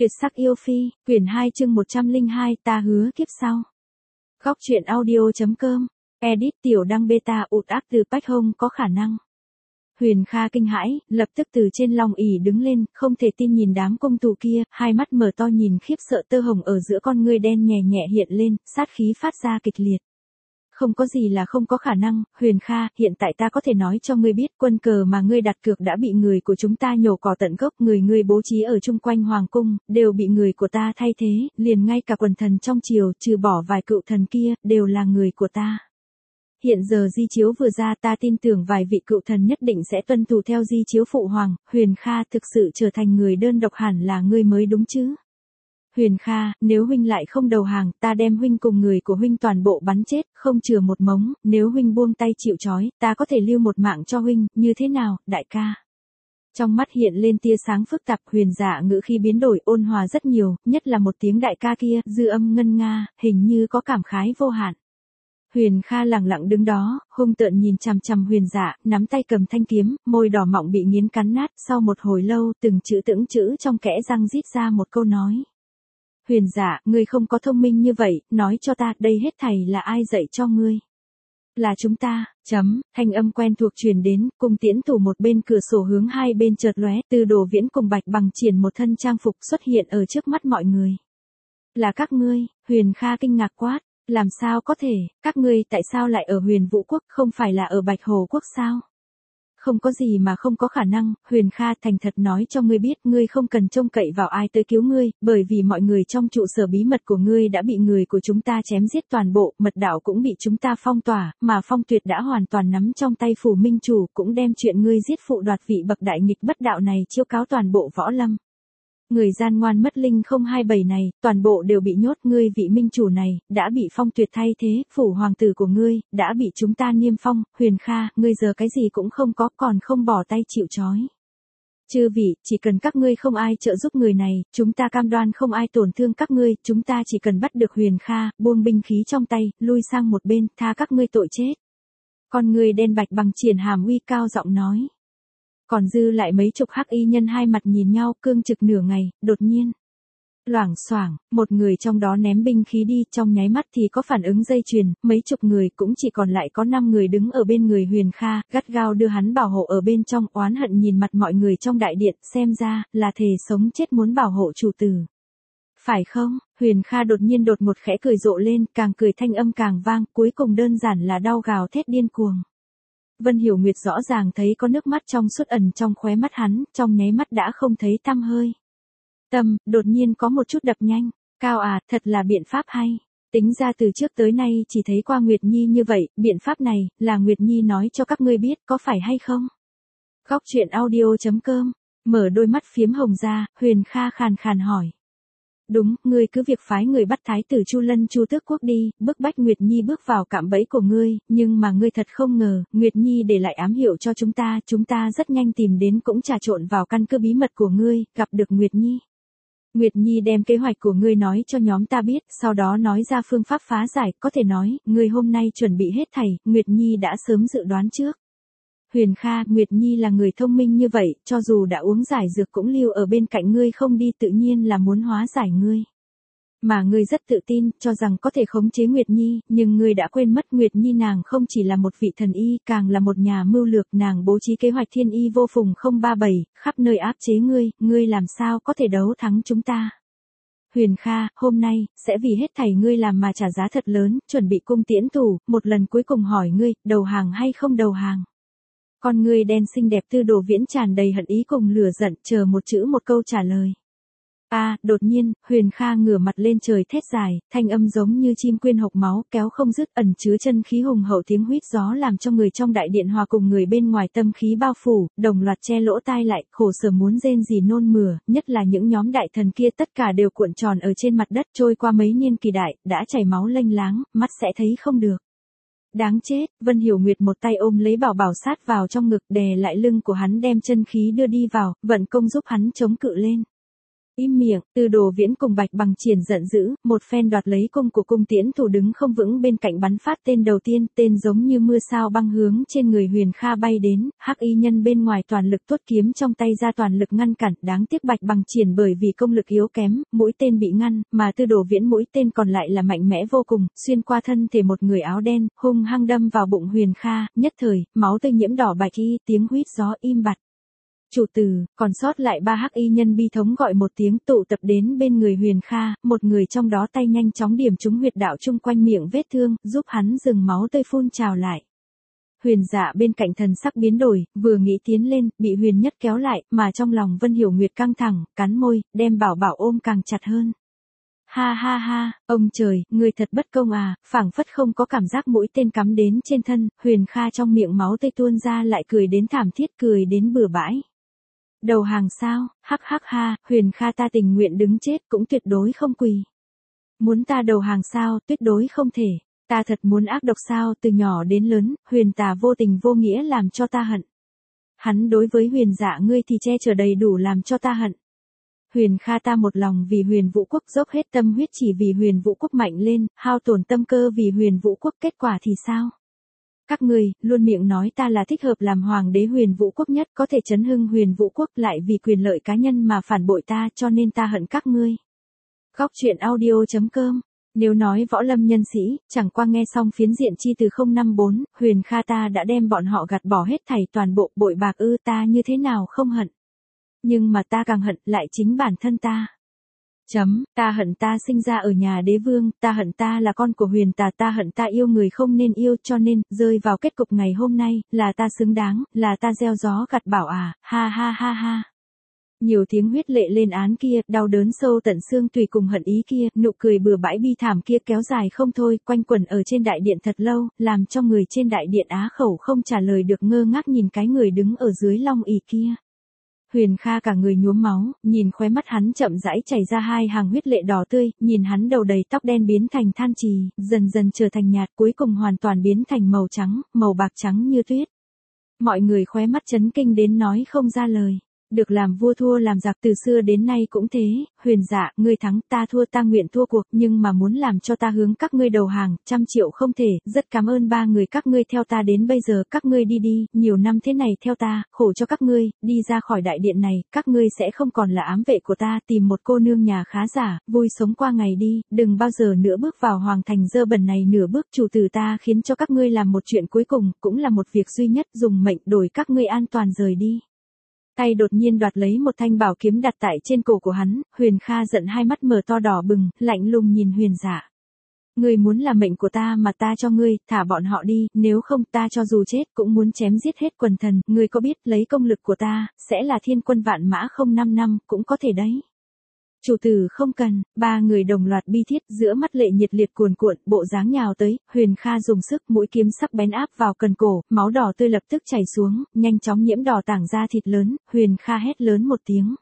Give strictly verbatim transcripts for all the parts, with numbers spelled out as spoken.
Tuyệt sắc yêu phi, quyển hai chương một trăm lẻ hai, ta hứa kiếp sau. Góc truyện audio.com, edit tiểu đăng beta ụt áp từ Bách Hông có khả năng. Huyền Kha kinh hãi, lập tức từ trên long ỷ đứng lên, không thể tin nhìn đám công tù kia, hai mắt mở to nhìn khiếp sợ, tơ hồng ở giữa con ngươi đen nhẹ nhẹ hiện lên, sát khí phát ra kịch liệt. Không có gì là không có khả năng, Huyền Kha, hiện tại ta có thể nói cho ngươi biết, quân cờ mà ngươi đặt cược đã bị người của chúng ta nhổ cỏ tận gốc, người ngươi bố trí ở chung quanh hoàng cung, đều bị người của ta thay thế, liền ngay cả quần thần trong triều, trừ bỏ vài cựu thần kia, đều là người của ta. Hiện giờ di chiếu vừa ra, ta tin tưởng vài vị cựu thần nhất định sẽ tuân thủ theo di chiếu phụ hoàng. Huyền Kha, thực sự trở thành người đơn độc hẳn là ngươi mới đúng chứ. Huyền Kha, nếu huynh lại không đầu hàng, ta đem huynh cùng người của huynh toàn bộ bắn chết, không chừa một mống, nếu huynh buông tay chịu trói, ta có thể lưu một mạng cho huynh, như thế nào, đại ca? Trong mắt hiện lên tia sáng phức tạp, Huyền Dạ ngữ khi biến đổi ôn hòa rất nhiều, nhất là một tiếng đại ca kia, dư âm ngân nga, hình như có cảm khái vô hạn. Huyền Kha lặng lặng đứng đó, hung tợn nhìn chằm chằm Huyền Dạ, nắm tay cầm thanh kiếm, môi đỏ mọng bị nghiến cắn nát, sau một hồi lâu, từng chữ từng chữ trong kẽ răng rít ra một câu nói. Huyền Dạ, ngươi không có thông minh như vậy, nói cho ta, đây hết thảy là ai dạy cho ngươi? Là chúng ta, chấm, thanh âm quen thuộc truyền đến, cung tiễn thủ một bên cửa sổ hướng hai bên chợt lóe, Từ Đồ Viễn cùng Bạch Bằng triển một thân trang phục xuất hiện ở trước mắt mọi người. Là các ngươi, Huyền Kha kinh ngạc quát, làm sao có thể, các ngươi tại sao lại ở Huyền Vũ Quốc, không phải là ở Bạch Hồ Quốc sao? Không có gì mà không có khả năng, Huyền Kha thành thật nói cho ngươi biết, ngươi không cần trông cậy vào ai tới cứu ngươi, bởi vì mọi người trong trụ sở bí mật của ngươi đã bị người của chúng ta chém giết toàn bộ, mật đạo cũng bị chúng ta phong tỏa, mà Phong Tuyệt đã hoàn toàn nắm trong tay phủ minh chủ, cũng đem chuyện ngươi giết phụ đoạt vị bậc đại nghịch bất đạo này chiêu cáo toàn bộ võ lâm. Người gian ngoan mất linh không hai bảy này, toàn bộ đều bị nhốt, ngươi vị minh chủ này, đã bị Phong Tuyệt thay thế, phủ hoàng tử của ngươi, đã bị chúng ta niêm phong. Huyền Kha, ngươi giờ cái gì cũng không có, còn không bỏ tay chịu trói. Chư vị, chỉ cần các ngươi không ai trợ giúp người này, chúng ta cam đoan không ai tổn thương các ngươi, chúng ta chỉ cần bắt được Huyền Kha, buông binh khí trong tay, lui sang một bên, tha các ngươi tội chết. Con người đen Bạch Bằng triển hàm uy cao giọng nói. Còn dư lại mấy chục hắc y nhân hai mặt nhìn nhau, cương trực nửa ngày, đột nhiên. Loảng xoảng, một người trong đó ném binh khí đi, trong nháy mắt thì có phản ứng dây chuyền, mấy chục người, cũng chỉ còn lại có năm người đứng ở bên người Huyền Kha, gắt gao đưa hắn bảo hộ ở bên trong, oán hận nhìn mặt mọi người trong đại điện, xem ra, là thề sống chết muốn bảo hộ chủ tử. Phải không? Huyền Kha đột nhiên đột một khẽ cười rộ lên, càng cười thanh âm càng vang, cuối cùng đơn giản là đau gào thét điên cuồng. Vân Hiểu Nguyệt rõ ràng thấy có nước mắt trong suốt ẩn trong khóe mắt hắn, trong nháy mắt đã không thấy tăm hơi. Tâm, đột nhiên có một chút đập nhanh, Cao à, thật là biện pháp hay. Tính ra từ trước tới nay chỉ thấy qua Nguyệt Nhi như vậy, biện pháp này, là Nguyệt Nhi nói cho các ngươi biết, có phải hay không? Góc truyện audio.com, mở đôi mắt phiếm hồng ra, Huyền Kha khàn khàn hỏi. Đúng, ngươi cứ việc phái người bắt thái tử Chu Lân Chu Tước Quốc đi, bức bách Nguyệt Nhi bước vào cạm bẫy của ngươi, nhưng mà ngươi thật không ngờ, Nguyệt Nhi để lại ám hiệu cho chúng ta, chúng ta rất nhanh tìm đến cũng trà trộn vào căn cứ bí mật của ngươi, gặp được Nguyệt Nhi. Nguyệt Nhi đem kế hoạch của ngươi nói cho nhóm ta biết, sau đó nói ra phương pháp phá giải, có thể nói, ngươi hôm nay chuẩn bị hết thảy, Nguyệt Nhi đã sớm dự đoán trước. Huyền Kha, Nguyệt Nhi là người thông minh như vậy, cho dù đã uống giải dược cũng lưu ở bên cạnh ngươi không đi, tự nhiên là muốn hóa giải ngươi. Mà ngươi rất tự tin, cho rằng có thể khống chế Nguyệt Nhi, nhưng ngươi đã quên mất Nguyệt Nhi nàng không chỉ là một vị thần y, càng là một nhà mưu lược, nàng bố trí kế hoạch thiên y vô phùng không ba bảy, khắp nơi áp chế ngươi, ngươi làm sao có thể đấu thắng chúng ta. Huyền Kha, hôm nay, sẽ vì hết thảy ngươi làm mà trả giá thật lớn, chuẩn bị cung tiễn thủ, một lần cuối cùng hỏi ngươi, đầu hàng hay không đầu hàng. Con ngươi đen xinh đẹp Tư Đồ Viễn tràn đầy hận ý cùng lửa giận, chờ một chữ một câu trả lời. A, à, đột nhiên, Huyền Kha ngửa mặt lên trời thét dài, thanh âm giống như chim quyên hộc máu, kéo không dứt, ẩn chứa chân khí hùng hậu, tiếng huýt gió làm cho người trong đại điện hòa cùng người bên ngoài tâm khí bao phủ, đồng loạt che lỗ tai lại, khổ sở muốn rên rỉ nôn mửa, nhất là những nhóm đại thần kia tất cả đều cuộn tròn ở trên mặt đất, trôi qua mấy niên kỳ đại, đã chảy máu lênh láng, mắt sẽ thấy không được. Đáng chết, Vân Hiểu Nguyệt một tay ôm lấy Bảo Bảo sát vào trong ngực, đè lại lưng của hắn, đem chân khí đưa đi vào, vận công giúp hắn chống cự lên. Im miệng, Tư Đồ Viễn cùng Bạch Bằng Triển giận dữ, một phen đoạt lấy cung của cung tiễn thủ đứng không vững bên cạnh bắn phát tên đầu tiên, tên giống như mưa sao băng hướng trên người Huyền Kha bay đến, hắc y nhân bên ngoài toàn lực tuốt kiếm trong tay ra toàn lực ngăn cản, đáng tiếc Bạch Bằng Triển bởi vì công lực yếu kém, mũi tên bị ngăn, mà Tư Đồ Viễn mũi tên còn lại là mạnh mẽ vô cùng, xuyên qua thân thể một người áo đen, hung hăng đâm vào bụng Huyền Kha, nhất thời, máu tươi nhiễm đỏ bạch y, tiếng huýt gió im bặt. Chủ tử, còn sót lại ba hắc y nhân bi thống gọi một tiếng tụ tập đến bên người Huyền Kha, một người trong đó tay nhanh chóng điểm trúng huyệt đạo chung quanh miệng vết thương, giúp hắn dừng máu tươi phun trào lại. Huyền Dạ bên cạnh thần sắc biến đổi, vừa nghĩ tiến lên, bị Huyền Nhất kéo lại, mà trong lòng Vân Hiểu Nguyệt căng thẳng, cắn môi, đem Bảo Bảo ôm càng chặt hơn. Ha ha ha, ông trời, người thật bất công à, phảng phất không có cảm giác mũi tên cắm đến trên thân, Huyền Kha trong miệng máu tươi tuôn ra lại cười đến thảm thiết, cười đến bừa bãi. Đầu hàng sao, hắc hắc ha, Huyền Kha ta tình nguyện đứng chết cũng tuyệt đối không quỳ. Muốn ta đầu hàng sao, tuyệt đối không thể, ta thật muốn ác độc sao, từ nhỏ đến lớn, Huyền tà vô tình vô nghĩa làm cho ta hận. Hắn đối với Huyền Dạ ngươi thì che chở đầy đủ làm cho ta hận. Huyền Kha ta một lòng vì Huyền Vũ Quốc dốc hết tâm huyết chỉ vì Huyền Vũ Quốc mạnh lên, hao tổn tâm cơ vì Huyền Vũ Quốc, kết quả thì sao? Các ngươi, luôn miệng nói ta là thích hợp làm hoàng đế Huyền Vũ Quốc nhất, có thể chấn hưng Huyền Vũ Quốc, lại vì quyền lợi cá nhân mà phản bội ta, cho nên ta hận các ngươi. Góc truyện audio chấm com. Nếu nói võ lâm nhân sĩ, chẳng qua nghe xong phiến diện chi từ không năm bốn, Huyền Kha ta đã đem bọn họ gạt bỏ hết thảy toàn bộ, bội bạc ư, ta như thế nào không hận. Nhưng mà ta càng hận lại chính bản thân ta. Chấm, ta hận ta sinh ra ở nhà đế vương, ta hận ta là con của Huyền tà, ta hận ta yêu người không nên yêu, cho nên, rơi vào kết cục ngày hôm nay, là ta xứng đáng, là ta gieo gió gặt bão à, ha ha ha ha. Nhiều tiếng huyết lệ lên án kia, đau đớn sâu tận xương tùy cùng hận ý kia, nụ cười bừa bãi bi thảm kia kéo dài không thôi, quanh quẩn ở trên đại điện thật lâu, làm cho người trên đại điện á khẩu không trả lời được, ngơ ngác nhìn cái người đứng ở dưới long ỷ kia. Huyền Kha cả người nhuốm máu, nhìn khóe mắt hắn chậm rãi chảy ra hai hàng huyết lệ đỏ tươi, nhìn hắn đầu đầy tóc đen biến thành than trì, dần dần trở thành nhạt, cuối cùng hoàn toàn biến thành màu trắng, màu bạc trắng như tuyết. Mọi người khóe mắt chấn kinh đến nói không ra lời. Được làm vua thua làm giặc từ xưa đến nay cũng thế, Huyền Dạ, ngươi thắng, ta thua, ta nguyện thua cuộc, nhưng mà muốn làm cho ta hướng các ngươi đầu hàng, trăm triệu không thể, rất cảm ơn ba người các ngươi theo ta đến bây giờ, các ngươi đi đi, nhiều năm thế này theo ta, khổ cho các ngươi, đi ra khỏi đại điện này, các ngươi sẽ không còn là ám vệ của ta, tìm một cô nương nhà khá giả, vui sống qua ngày đi, đừng bao giờ nữa bước vào hoàng thành dơ bẩn này nửa bước, chủ tử ta khiến cho các ngươi làm một chuyện cuối cùng, cũng là một việc duy nhất, dùng mệnh đổi các ngươi an toàn rời đi. Tay đột nhiên đoạt lấy một thanh bảo kiếm đặt tại trên cổ của hắn, Huyền Kha giận hai mắt mở to đỏ bừng, lạnh lùng nhìn Huyền Dạ. Ngươi muốn là mệnh của ta mà ta cho ngươi, thả bọn họ đi, nếu không ta cho dù chết cũng muốn chém giết hết quần thần, ngươi có biết lấy công lực của ta, sẽ là thiên quân vạn mã không năm năm, cũng có thể đấy. Chủ tử không cần, ba người đồng loạt bi thiết, giữa mắt lệ nhiệt liệt cuồn cuộn, bộ dáng nhào tới, Huyền Kha dùng sức, mũi kiếm sắc bén áp vào cần cổ, máu đỏ tươi lập tức chảy xuống, nhanh chóng nhiễm đỏ tảng da thịt lớn, Huyền Kha hét lớn một tiếng.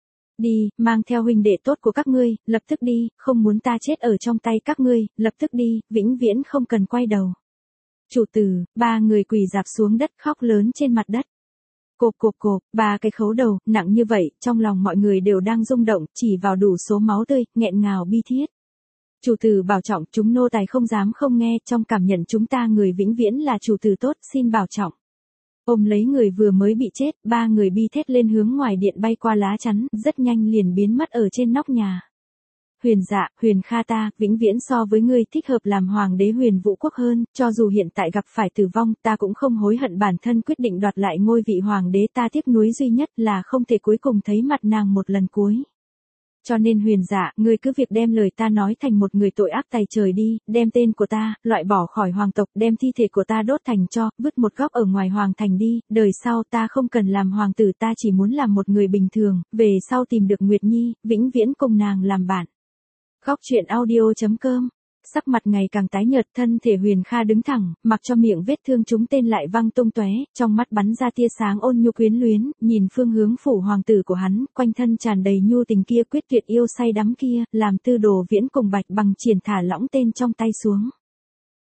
Đi, mang theo huynh đệ tốt của các ngươi, lập tức đi, không muốn ta chết ở trong tay các ngươi, lập tức đi, vĩnh viễn không cần quay đầu. Chủ tử, ba người quỳ rạp xuống đất khóc lớn trên mặt đất. Cộp cộp cộp, ba cái khấu đầu, nặng như vậy, trong lòng mọi người đều đang rung động, chỉ vào đủ số máu tươi, nghẹn ngào bi thiết. Chủ tử bảo trọng, chúng nô tài không dám không nghe, trong cảm nhận chúng ta người vĩnh viễn là chủ tử tốt, xin bảo trọng. Ôm lấy người vừa mới bị chết, ba người bi thét lên hướng ngoài điện bay qua lá chắn, rất nhanh liền biến mất ở trên nóc nhà. Huyền Dạ, Huyền Kha ta, vĩnh viễn so với ngươi thích hợp làm hoàng đế Huyền Vũ Quốc hơn, cho dù hiện tại gặp phải tử vong, ta cũng không hối hận bản thân quyết định đoạt lại ngôi vị hoàng đế, ta tiếc nuối duy nhất là không thể cuối cùng thấy mặt nàng một lần cuối. Cho nên Huyền Dạ, ngươi cứ việc đem lời ta nói thành một người tội ác tày trời đi, đem tên của ta, loại bỏ khỏi hoàng tộc, đem thi thể của ta đốt thành tro, vứt một góc ở ngoài hoàng thành đi, đời sau ta không cần làm hoàng tử, ta chỉ muốn làm một người bình thường, về sau tìm được Nguyệt Nhi, vĩnh viễn cùng nàng làm bạn. Góc truyện audio chấm com. Sắc mặt ngày càng tái nhợt, thân thể Huyền Kha đứng thẳng, mặc cho miệng vết thương trúng tên lại văng tung tóe, trong mắt bắn ra tia sáng ôn nhu quyến luyến, nhìn phương hướng phủ hoàng tử của hắn, quanh thân tràn đầy nhu tình kia, quyết tuyệt yêu say đắm kia, làm Tư Đồ Viễn cùng Bạch Bằng Triển thả lỏng tên trong tay xuống.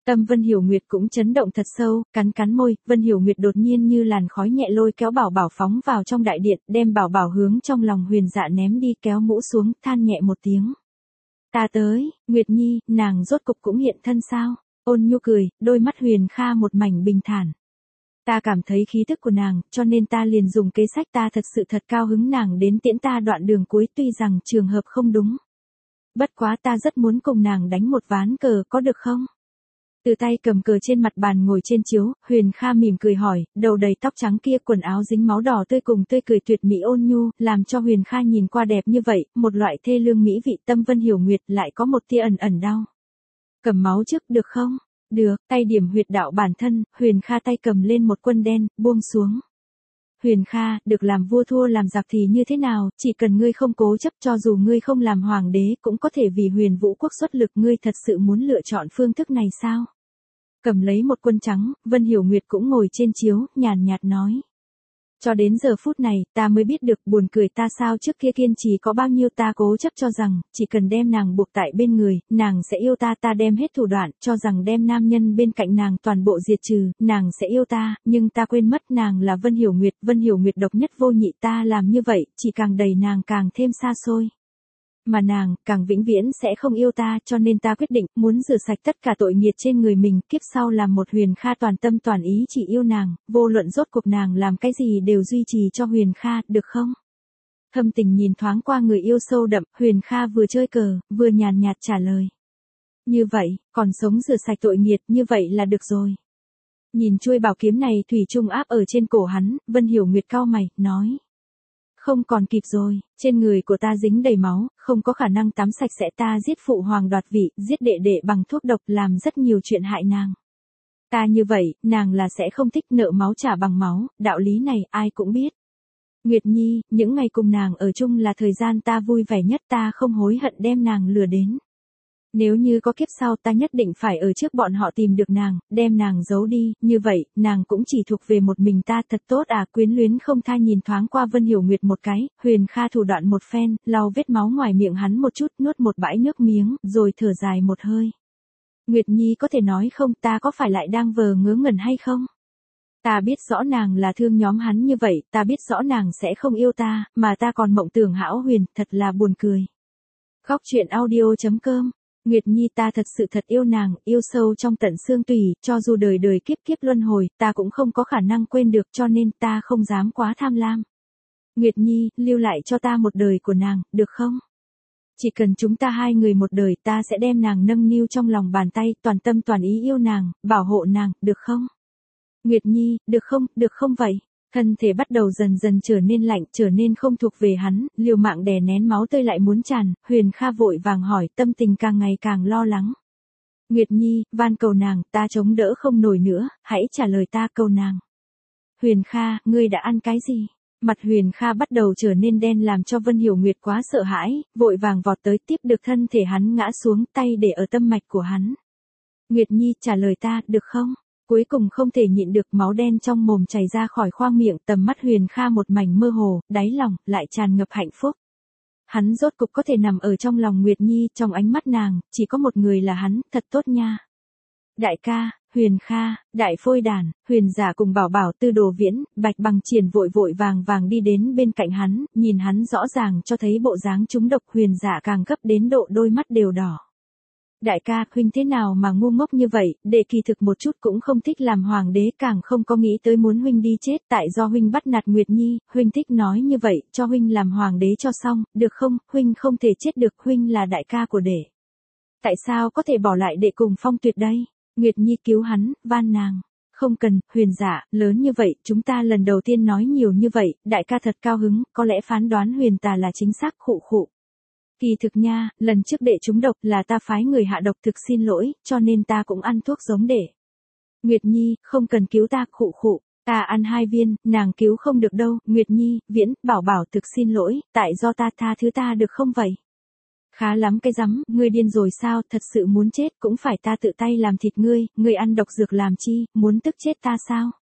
Tâm Vân Hiểu Nguyệt cũng chấn động thật sâu, cắn cắn môi, Vân Hiểu Nguyệt đột nhiên như làn khói nhẹ lôi kéo Bảo Bảo phóng vào trong đại điện, đem Bảo Bảo hướng trong lòng Huyền Dạ ném đi, kéo mũ xuống, than nhẹ một tiếng. Ta tới, Nguyệt Nhi, nàng rốt cục cũng hiện thân sao? Ôn Nhu cười, đôi mắt Huyền Kha một mảnh bình thản. Ta cảm thấy khí tức của nàng, cho nên ta liền dùng kế sách, ta thật sự thật cao hứng nàng đến tiễn ta đoạn đường cuối, tuy rằng trường hợp không đúng. Bất quá ta rất muốn cùng nàng đánh một ván cờ, có được không? Từ tay cầm cờ trên mặt bàn ngồi trên chiếu, Huyền Kha mỉm cười hỏi, đầu đầy tóc trắng kia, quần áo dính máu đỏ tươi cùng tươi cười tuyệt mỹ Ôn Nhu, làm cho Huyền Kha nhìn qua đẹp như vậy, một loại thê lương mỹ vị. Tâm Vân Hiểu Nguyệt lại có một tia ẩn ẩn đau. Cầm máu trước, được không? Được, tay điểm huyệt đạo bản thân, Huyền Kha tay cầm lên một quân đen, buông xuống. Huyền Kha, được làm vua thua làm giặc thì như thế nào, chỉ cần ngươi không cố chấp, cho dù ngươi không làm hoàng đế cũng có thể vì Huyền Vũ quốc xuất lực, ngươi thật sự muốn lựa chọn phương thức này sao? Cầm lấy một quân trắng, Vân Hiểu Nguyệt cũng ngồi trên chiếu, nhàn nhạt nói. Cho đến giờ phút này, ta mới biết được, buồn cười, ta sao trước kia kiên trì có bao nhiêu, ta cố chấp cho rằng, chỉ cần đem nàng buộc tại bên người, nàng sẽ yêu ta, ta đem hết thủ đoạn, cho rằng đem nam nhân bên cạnh nàng toàn bộ diệt trừ, nàng sẽ yêu ta, nhưng ta quên mất nàng là Vân Hiểu Nguyệt, Vân Hiểu Nguyệt độc nhất vô nhị, ta làm như vậy, chỉ càng đẩy nàng càng thêm xa xôi. Mà nàng, càng vĩnh viễn sẽ không yêu ta, cho nên ta quyết định, muốn rửa sạch tất cả tội nghiệt trên người mình, kiếp sau làm một Huyền Kha toàn tâm toàn ý chỉ yêu nàng, vô luận rốt cuộc nàng làm cái gì đều duy trì cho Huyền Kha, được không? Thâm Tình nhìn thoáng qua người yêu sâu đậm, Huyền Kha vừa chơi cờ, vừa nhàn nhạt trả lời. Như vậy, còn sống rửa sạch tội nghiệt, như vậy là được rồi. Nhìn chuôi bảo kiếm này thủy chung áp ở trên cổ hắn, Vân Hiểu Nguyệt cau mày, nói. Không còn kịp rồi, trên người của ta dính đầy máu, không có khả năng tắm sạch sẽ, ta giết phụ hoàng đoạt vị, giết đệ đệ bằng thuốc độc, làm rất nhiều chuyện hại nàng. Ta như vậy, nàng là sẽ không thích, nợ máu trả bằng máu, đạo lý này ai cũng biết. Nguyệt Nhi, những ngày cùng nàng ở chung là thời gian ta vui vẻ nhất, ta không hối hận đem nàng lừa đến. Nếu như có kiếp sau, ta nhất định phải ở trước bọn họ tìm được nàng, đem nàng giấu đi, như vậy, nàng cũng chỉ thuộc về một mình ta, thật tốt à. Quyến luyến không tha nhìn thoáng qua Vân Hiểu Nguyệt một cái, Huyền Kha thủ đoạn một phen, lau vết máu ngoài miệng hắn một chút, nuốt một bãi nước miếng, rồi thở dài một hơi. Nguyệt Nhi có thể nói không, ta có phải lại đang vờ ngớ ngẩn hay không? Ta biết rõ nàng là thương nhóm hắn như vậy, ta biết rõ nàng sẽ không yêu ta, mà ta còn mộng tưởng hão huyền, thật là buồn cười. Góc truyện audio chấm com Nguyệt Nhi, ta thật sự thật yêu nàng, yêu sâu trong tận xương tủy, cho dù đời đời kiếp kiếp luân hồi, ta cũng không có khả năng quên được, cho nên ta không dám quá tham lam. Nguyệt Nhi, lưu lại cho ta một đời của nàng, được không? Chỉ cần chúng ta hai người một đời, ta sẽ đem nàng nâng niu trong lòng bàn tay, toàn tâm toàn ý yêu nàng, bảo hộ nàng, được không? Nguyệt Nhi, được không, được không vậy? Thân thể bắt đầu dần dần trở nên lạnh, trở nên không thuộc về hắn, liều mạng đè nén máu tươi lại muốn tràn, Huyền Kha vội vàng hỏi, tâm tình càng ngày càng lo lắng. Nguyệt Nhi, van cầu nàng, ta chống đỡ không nổi nữa, hãy trả lời ta, cầu nàng. Huyền Kha, ngươi đã ăn cái gì? Mặt Huyền Kha bắt đầu trở nên đen làm cho Vân Hiểu Nguyệt quá sợ hãi, vội vàng vọt tới tiếp được thân thể hắn ngã xuống, tay để ở tâm mạch của hắn. Nguyệt Nhi, trả lời ta, được không? Cuối cùng không thể nhịn được, máu đen trong mồm chảy ra khỏi khoang miệng, tầm mắt Huyền Kha một mảnh mơ hồ, đáy lòng lại tràn ngập hạnh phúc. Hắn rốt cục có thể nằm ở trong lòng Nguyệt Nhi, trong ánh mắt nàng, chỉ có một người là hắn, thật tốt nha. Đại ca, Huyền Kha, Đại Phôi Đàn, Huyền Giả cùng Bảo Bảo, Tư Đồ Viễn, Bạch Bằng Triển vội vội vàng vàng đi đến bên cạnh hắn, nhìn hắn rõ ràng cho thấy bộ dáng trúng độc, Huyền Giả càng gấp đến độ đôi mắt đều đỏ. Đại ca, huynh thế nào mà ngu ngốc như vậy, đệ kỳ thực một chút cũng không thích làm hoàng đế, càng không có nghĩ tới muốn huynh đi chết, tại do huynh bắt nạt Nguyệt Nhi, huynh thích nói như vậy, cho huynh làm hoàng đế cho xong, được không, huynh không thể chết được, huynh là đại ca của đệ. Tại sao có thể bỏ lại đệ cùng Phong Tuyệt đây? Nguyệt Nhi cứu hắn, van nàng. Không cần, Huyền Giả, lớn như vậy, chúng ta lần đầu tiên nói nhiều như vậy, đại ca thật cao hứng, có lẽ phán đoán Huyền Tà là chính xác, khụ khụ. Kỳ thực nha, lần trước đệ trúng độc là ta phái người hạ độc, thực xin lỗi, cho nên ta cũng ăn thuốc giống đệ. Nguyệt Nhi, không cần cứu ta, khụ khụ, ta ăn hai viên, nàng cứu không được đâu, Nguyệt Nhi, Viễn, Bảo Bảo, thực xin lỗi, tại do ta, tha thứ ta được không vậy? Khá lắm cái rắm, ngươi điên rồi sao, thật sự muốn chết cũng phải ta tự tay làm thịt ngươi, ngươi ăn độc dược làm chi, muốn tức chết ta sao?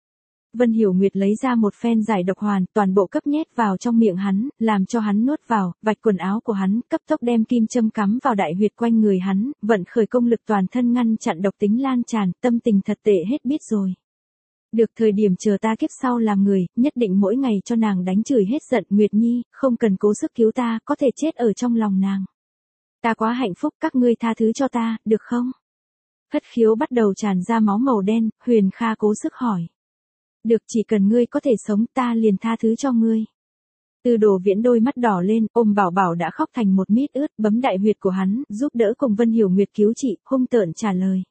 Vân Hiểu Nguyệt lấy ra một phen giải độc hoàn, toàn bộ cấp nhét vào trong miệng hắn, làm cho hắn nuốt vào, vạch quần áo của hắn, cấp tốc đem kim châm cắm vào đại huyệt quanh người hắn, vận khởi công lực toàn thân ngăn chặn độc tính lan tràn, tâm tình thật tệ hết biết rồi. Được thời điểm chờ ta kiếp sau làm người, nhất định mỗi ngày cho nàng đánh chửi hết giận. Nguyệt Nhi, không cần cố sức cứu ta, có thể chết ở trong lòng nàng. Ta quá hạnh phúc, các ngươi tha thứ cho ta, được không? Thất khiếu bắt đầu tràn ra máu màu đen, Huyền Kha cố sức hỏi. Được, chỉ cần ngươi có thể sống ta liền tha thứ cho ngươi. Từ Đồ Viễn đôi mắt đỏ lên, ôm Bảo Bảo đã khóc thành một mít ướt, bấm đại huyệt của hắn, giúp đỡ cùng Vân Hiểu Nguyệt cứu trị, hung tợn trả lời.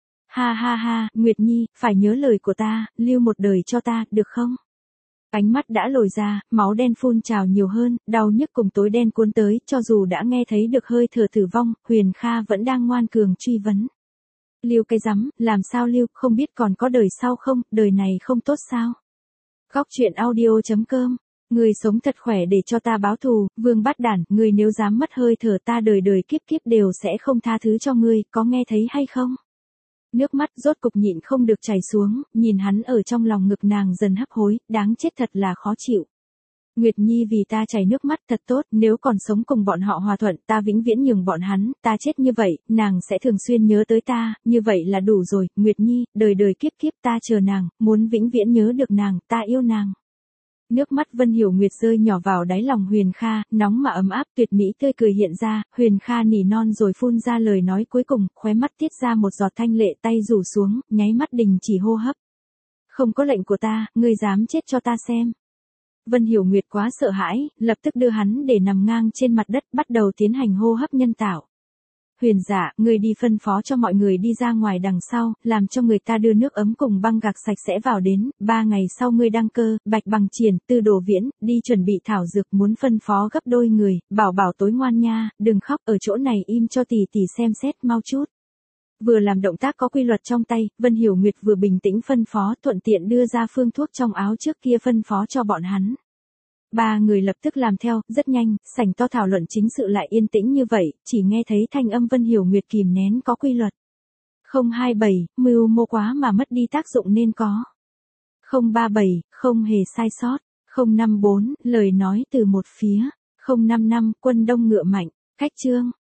Ha ha ha, Nguyệt Nhi, phải nhớ lời của ta, lưu một đời cho ta, được không? Ánh mắt đã lồi ra, máu đen phun trào nhiều hơn, đau nhức cùng tối đen cuốn tới, cho dù đã nghe thấy được hơi thở tử vong, Huyền Kha vẫn đang ngoan cường truy vấn. Lưu cái rắm, làm sao lưu, không biết còn có đời sau không, đời này không tốt sao? Góc truyện audio chấm com, người sống thật khỏe để cho ta báo thù, Vương Bát Đản, người nếu dám mất hơi thở ta đời đời kiếp kiếp đều sẽ không tha thứ cho ngươi, có nghe thấy hay không? Nước mắt rốt cục nhịn không được chảy xuống, nhìn hắn ở trong lòng ngực nàng dần hấp hối, đáng chết thật là khó chịu. Nguyệt Nhi vì ta chảy nước mắt thật tốt, nếu còn sống cùng bọn họ hòa thuận, ta vĩnh viễn nhường bọn hắn, ta chết như vậy, nàng sẽ thường xuyên nhớ tới ta, như vậy là đủ rồi, Nguyệt Nhi, đời đời kiếp kiếp ta chờ nàng, muốn vĩnh viễn nhớ được nàng, ta yêu nàng. Nước mắt Vân Hiểu Nguyệt rơi nhỏ vào đáy lòng Huyền Kha, nóng mà ấm áp, tuyệt mỹ tươi cười hiện ra, Huyền Kha nỉ non rồi phun ra lời nói cuối cùng, khóe mắt tiết ra một giọt thanh lệ, tay rủ xuống, nháy mắt đình chỉ hô hấp. Không có lệnh của ta, ngươi dám chết cho ta xem. Vân Hiểu Nguyệt quá sợ hãi, lập tức đưa hắn để nằm ngang trên mặt đất, bắt đầu tiến hành hô hấp nhân tạo. Huyền Dạ, ngươi đi phân phó cho mọi người đi ra ngoài đằng sau, làm cho người ta đưa nước ấm cùng băng gạc sạch sẽ vào đến, ba ngày sau ngươi đăng cơ, Bạch Bằng Triển, Từ Đồ Viễn, đi chuẩn bị thảo dược, muốn phân phó gấp đôi người, Bảo Bảo tối ngoan nha, đừng khóc, ở chỗ này im cho tỷ tỷ xem xét mau chút. Vừa làm động tác có quy luật trong tay, Vân Hiểu Nguyệt vừa bình tĩnh phân phó, thuận tiện đưa ra phương thuốc trong áo trước kia phân phó cho bọn hắn. Ba người lập tức làm theo, rất nhanh, sảnh to thảo luận chính sự lại yên tĩnh như vậy, chỉ nghe thấy thanh âm Vân Hiểu Nguyệt kìm nén có quy luật. không hai bảy, mưu mô quá mà mất đi tác dụng nên có. không ba bảy, không hề sai sót. không năm bốn, lời nói từ một phía. không năm năm, quân đông ngựa mạnh. Khách chương.